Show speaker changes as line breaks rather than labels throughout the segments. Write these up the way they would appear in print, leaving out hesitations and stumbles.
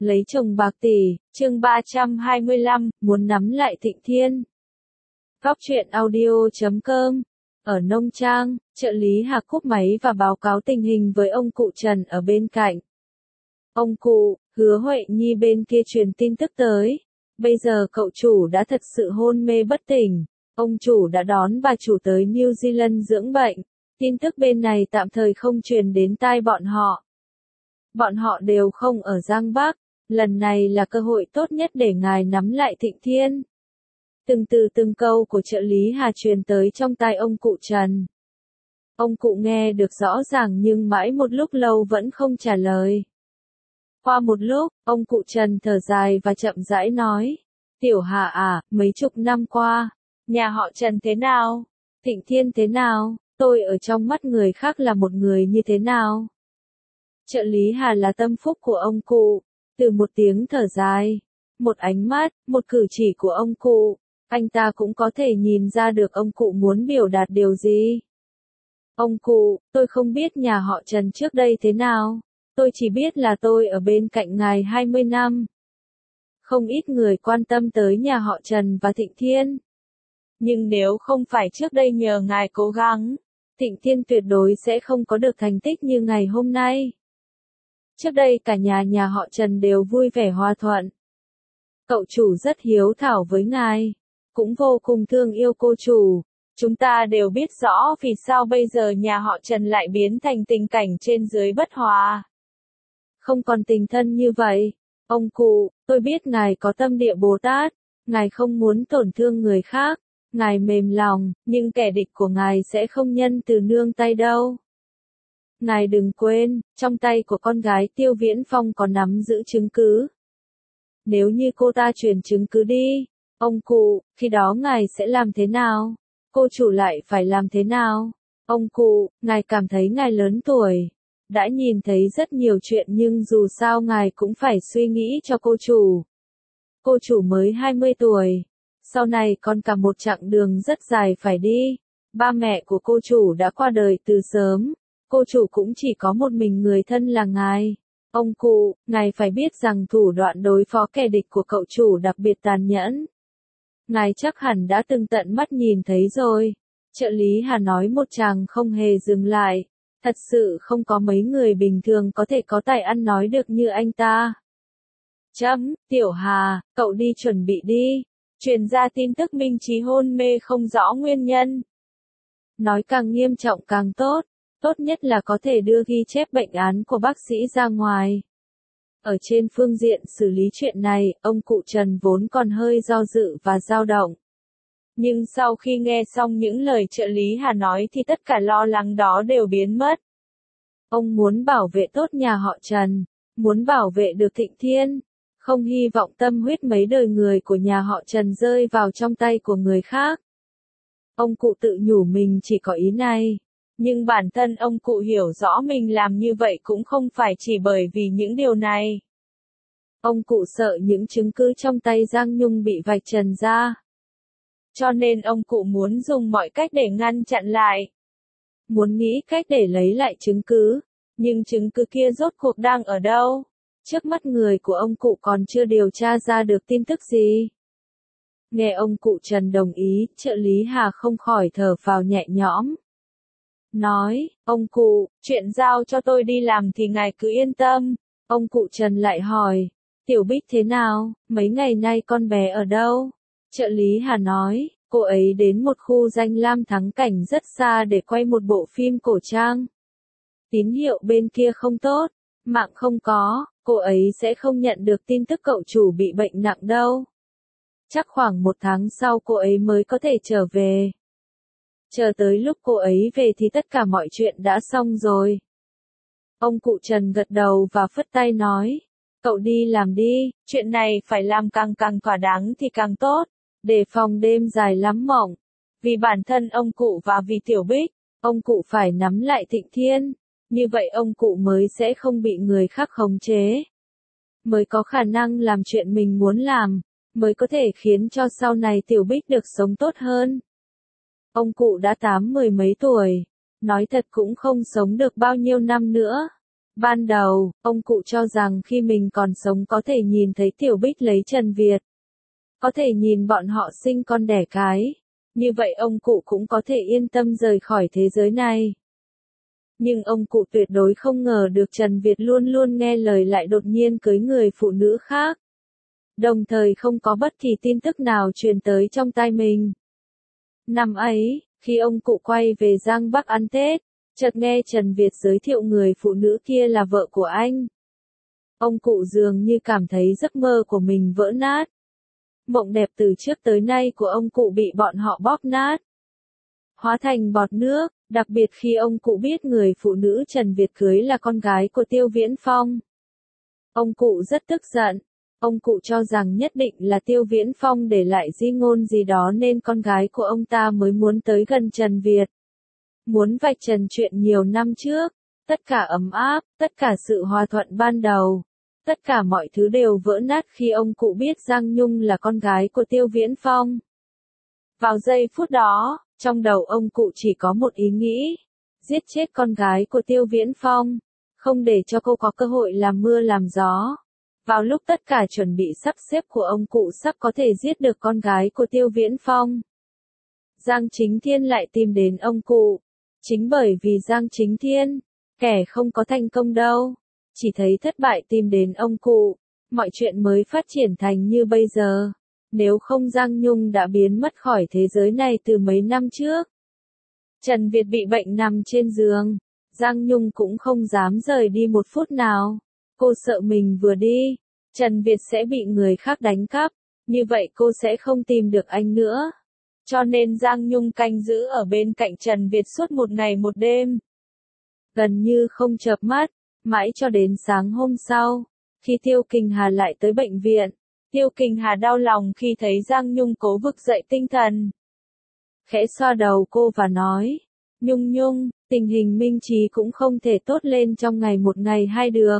Lấy chồng bạc tỷ, chương 325, muốn nắm lại Thịnh Thiên. Góc truyện audio.com. Ở nông trang, trợ lý Hà cúp máy và báo cáo tình hình với ông cụ Trần ở bên cạnh. Ông cụ, Hứa Huệ Nhi bên kia truyền tin tức tới. Bây giờ cậu chủ đã thật sự hôn mê bất tỉnh. Ông chủ đã đón bà chủ tới New Zealand dưỡng bệnh. Tin tức bên này tạm thời không truyền đến tai bọn họ. Bọn họ đều không ở Giang Bắc. Lần này là cơ hội tốt nhất để ngài nắm lại Thịnh Thiên. Từng từ từng câu của trợ lý Hà truyền tới trong tai ông cụ Trần. Ông cụ nghe được rõ ràng nhưng mãi một lúc lâu vẫn không trả lời. Qua một lúc, ông cụ Trần thở dài và chậm rãi nói. Tiểu Hà à, mấy chục năm qua, nhà họ Trần thế nào? Thịnh Thiên thế nào? Tôi ở trong mắt người khác là một người như thế nào? Trợ lý Hà là tâm phúc của ông cụ. Từ một tiếng thở dài, một ánh mắt, một cử chỉ của ông cụ, anh ta cũng có thể nhìn ra được ông cụ muốn biểu đạt điều gì. Ông cụ, tôi không biết nhà họ Trần trước đây thế nào. Tôi chỉ biết là tôi ở bên cạnh ngài 20 năm. Không ít người quan tâm tới nhà họ Trần và Thịnh Thiên. Nhưng nếu không phải trước đây nhờ ngài cố gắng, Thịnh Thiên tuyệt đối sẽ không có được thành tích như ngày hôm nay. Trước đây cả nhà họ Trần đều vui vẻ hòa thuận. Cậu chủ rất hiếu thảo với ngài, cũng vô cùng thương yêu cô chủ. Chúng ta đều biết rõ vì sao bây giờ nhà họ Trần lại biến thành tình cảnh trên dưới bất hòa. Không còn tình thân như vậy. Ông cụ, tôi biết ngài có tâm địa Bồ Tát, ngài không muốn tổn thương người khác, ngài mềm lòng, nhưng kẻ địch của ngài sẽ không nhân từ nương tay đâu. Ngài đừng quên, trong tay của con gái Tiêu Viễn Phong có nắm giữ chứng cứ. Nếu như cô ta truyền chứng cứ đi, ông cụ, khi đó ngài sẽ làm thế nào? Cô chủ lại phải làm thế nào? Ông cụ, ngài cảm thấy ngài lớn tuổi, đã nhìn thấy rất nhiều chuyện nhưng dù sao ngài cũng phải suy nghĩ cho cô chủ. Cô chủ mới 20 tuổi, sau này còn cả một chặng đường rất dài phải đi. Ba mẹ của cô chủ đã qua đời từ sớm. Cô chủ cũng chỉ có một mình người thân là ngài. Ông cụ, ngài phải biết rằng thủ đoạn đối phó kẻ địch của cậu chủ đặc biệt tàn nhẫn. Ngài chắc hẳn đã từng tận mắt nhìn thấy rồi. Trợ lý Hà nói một chàng không hề dừng lại. Thật sự không có mấy người bình thường có thể có tài ăn nói được như anh ta. Tiểu Hà, cậu đi chuẩn bị đi. Truyền ra tin tức Minh Chí hôn mê không rõ nguyên nhân. Nói càng nghiêm trọng càng tốt. Tốt nhất là có thể đưa ghi chép bệnh án của bác sĩ ra ngoài. Ở trên phương diện xử lý chuyện này, ông cụ Trần vốn còn hơi do dự và dao động. Nhưng sau khi nghe xong những lời trợ lý Hà nói thì tất cả lo lắng đó đều biến mất. Ông muốn bảo vệ tốt nhà họ Trần, muốn bảo vệ được Thịnh Thiên, không hy vọng tâm huyết mấy đời người của nhà họ Trần rơi vào trong tay của người khác. Ông cụ tự nhủ mình chỉ có ý này. Nhưng bản thân ông cụ hiểu rõ mình làm như vậy cũng không phải chỉ bởi vì những điều này. Ông cụ sợ những chứng cứ trong tay Giang Nhung bị vạch trần ra. Cho nên ông cụ muốn dùng mọi cách để ngăn chặn lại. Muốn nghĩ cách để lấy lại chứng cứ. Nhưng chứng cứ kia rốt cuộc đang ở đâu? Trước mắt người của ông cụ còn chưa điều tra ra được tin tức gì. Nghe ông cụ Trần đồng ý, trợ lý Hà không khỏi thở phào nhẹ nhõm. Nói, ông cụ, chuyện giao cho tôi đi làm thì ngài cứ yên tâm. Ông cụ Trần lại hỏi, Tiểu Bích thế nào, mấy ngày nay con bé ở đâu? Trợ lý Hà nói, cô ấy đến một khu danh lam thắng cảnh rất xa để quay một bộ phim cổ trang. Tín hiệu bên kia không tốt, mạng không có, cô ấy sẽ không nhận được tin tức cậu chủ bị bệnh nặng đâu. Chắc khoảng 1 tháng sau cô ấy mới có thể trở về. Chờ tới lúc cô ấy về thì tất cả mọi chuyện đã xong rồi. Ông cụ Trần gật đầu và phất tay nói. Cậu đi làm đi, chuyện này phải làm càng thỏa đáng thì càng tốt. Đề phòng đêm dài lắm mộng. Vì bản thân ông cụ và vì Tiểu Bích, ông cụ phải nắm lại Thịnh Thiên. Như vậy ông cụ mới sẽ không bị người khác khống chế. Mới có khả năng làm chuyện mình muốn làm. Mới có thể khiến cho sau này Tiểu Bích được sống tốt hơn. Ông cụ đã 80 mấy tuổi, nói thật cũng không sống được bao nhiêu năm nữa. Ban đầu, ông cụ cho rằng khi mình còn sống có thể nhìn thấy Tiểu Bích lấy Trần Việt. Có thể nhìn bọn họ sinh con đẻ cái. Như vậy ông cụ cũng có thể yên tâm rời khỏi thế giới này. Nhưng ông cụ tuyệt đối không ngờ được Trần Việt luôn luôn nghe lời lại đột nhiên cưới người phụ nữ khác. Đồng thời không có bất kỳ tin tức nào truyền tới trong tai mình. Năm ấy, khi ông cụ quay về Giang Bắc ăn Tết, chợt nghe Trần Việt giới thiệu người phụ nữ kia là vợ của anh. Ông cụ dường như cảm thấy giấc mơ của mình vỡ nát. Mộng đẹp từ trước tới nay của ông cụ bị bọn họ bóp nát. Hóa thành bọt nước, đặc biệt khi ông cụ biết người phụ nữ Trần Việt cưới là con gái của Tiêu Viễn Phong. Ông cụ rất tức giận. Ông cụ cho rằng nhất định là Tiêu Viễn Phong để lại di ngôn gì đó nên con gái của ông ta mới muốn tới gần Trần Việt. Muốn vạch trần chuyện nhiều năm trước. Tất cả ấm áp, tất cả sự hòa thuận ban đầu. Tất cả mọi thứ đều vỡ nát khi ông cụ biết Giang Nhung là con gái của Tiêu Viễn Phong. Vào giây phút đó, trong đầu ông cụ chỉ có một ý nghĩ. Giết chết con gái của Tiêu Viễn Phong. Không để cho cô có cơ hội làm mưa làm gió. Vào lúc tất cả chuẩn bị sắp xếp của ông cụ sắp có thể giết được con gái của Tiêu Viễn Phong. Giang Chính Thiên lại tìm đến ông cụ. Chính bởi vì Giang Chính Thiên, kẻ không có thành công đâu, chỉ thấy thất bại tìm đến ông cụ, mọi chuyện mới phát triển thành như bây giờ. Nếu không Giang Nhung đã biến mất khỏi thế giới này từ mấy năm trước. Trần Việt bị bệnh nằm trên giường, Giang Nhung cũng không dám rời đi một phút nào. Cô sợ mình vừa đi, Trần Việt sẽ bị người khác đánh cắp, như vậy cô sẽ không tìm được anh nữa. Cho nên Giang Nhung canh giữ ở bên cạnh Trần Việt suốt một ngày một đêm. Gần như không chợp mắt, mãi cho đến sáng hôm sau, khi Tiêu Kình Hà lại tới bệnh viện. Tiêu Kình Hà đau lòng khi thấy Giang Nhung cố vực dậy tinh thần. Khẽ xoa đầu cô và nói, Nhung Nhung, tình hình Minh Trí cũng không thể tốt lên trong ngày một ngày hai được.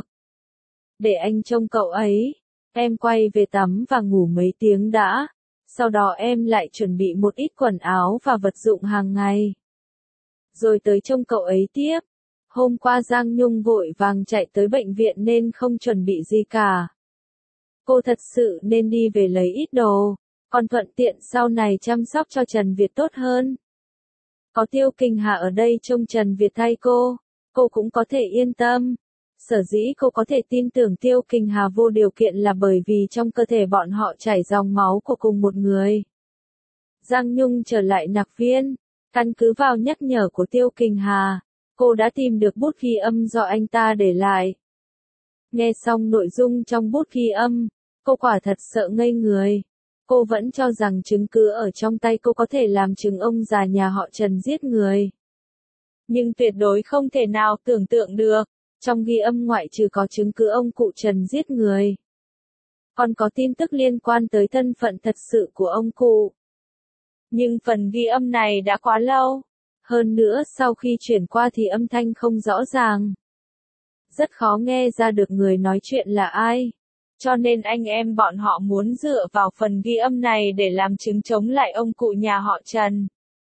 Để anh trông cậu ấy, em quay về tắm và ngủ mấy tiếng đã, sau đó em lại chuẩn bị một ít quần áo và vật dụng hàng ngày. Rồi tới trông cậu ấy tiếp. Hôm qua Giang Nhung vội vàng chạy tới bệnh viện nên không chuẩn bị gì cả. Cô thật sự nên đi về lấy ít đồ, còn thuận tiện sau này chăm sóc cho Trần Việt tốt hơn. Có Tiêu Kình Hà ở đây trông Trần Việt thay cô cũng có thể yên tâm. Sở dĩ cô có thể tin tưởng Tiêu Kình Hà vô điều kiện là bởi vì trong cơ thể bọn họ chảy dòng máu của cùng một người. Giang Nhung trở lại nạc viên, căn cứ vào nhắc nhở của Tiêu Kình Hà, cô đã tìm được bút ghi âm do anh ta để lại. Nghe xong nội dung trong bút ghi âm, cô quả thật sợ ngây người. Cô vẫn cho rằng chứng cứ ở trong tay cô có thể làm chứng ông già nhà họ Trần giết người. Nhưng tuyệt đối không thể nào tưởng tượng được, trong ghi âm ngoại trừ có chứng cứ ông cụ Trần giết người, còn có tin tức liên quan tới thân phận thật sự của ông cụ. Nhưng phần ghi âm này đã quá lâu. Hơn nữa sau khi chuyển qua thì âm thanh không rõ ràng. Rất khó nghe ra được người nói chuyện là ai. Cho nên anh em bọn họ muốn dựa vào phần ghi âm này để làm chứng chống lại ông cụ nhà họ Trần.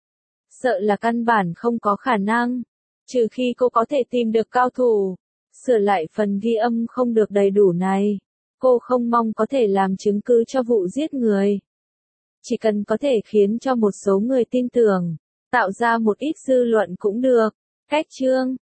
Sợ là căn bản không có khả năng. Trừ khi cô có thể tìm được cao thủ, sửa lại phần ghi âm không được đầy đủ này. Cô không mong có thể làm chứng cứ cho vụ giết người. Chỉ cần có thể khiến cho một số người tin tưởng, tạo ra một ít dư luận cũng được. Cách chương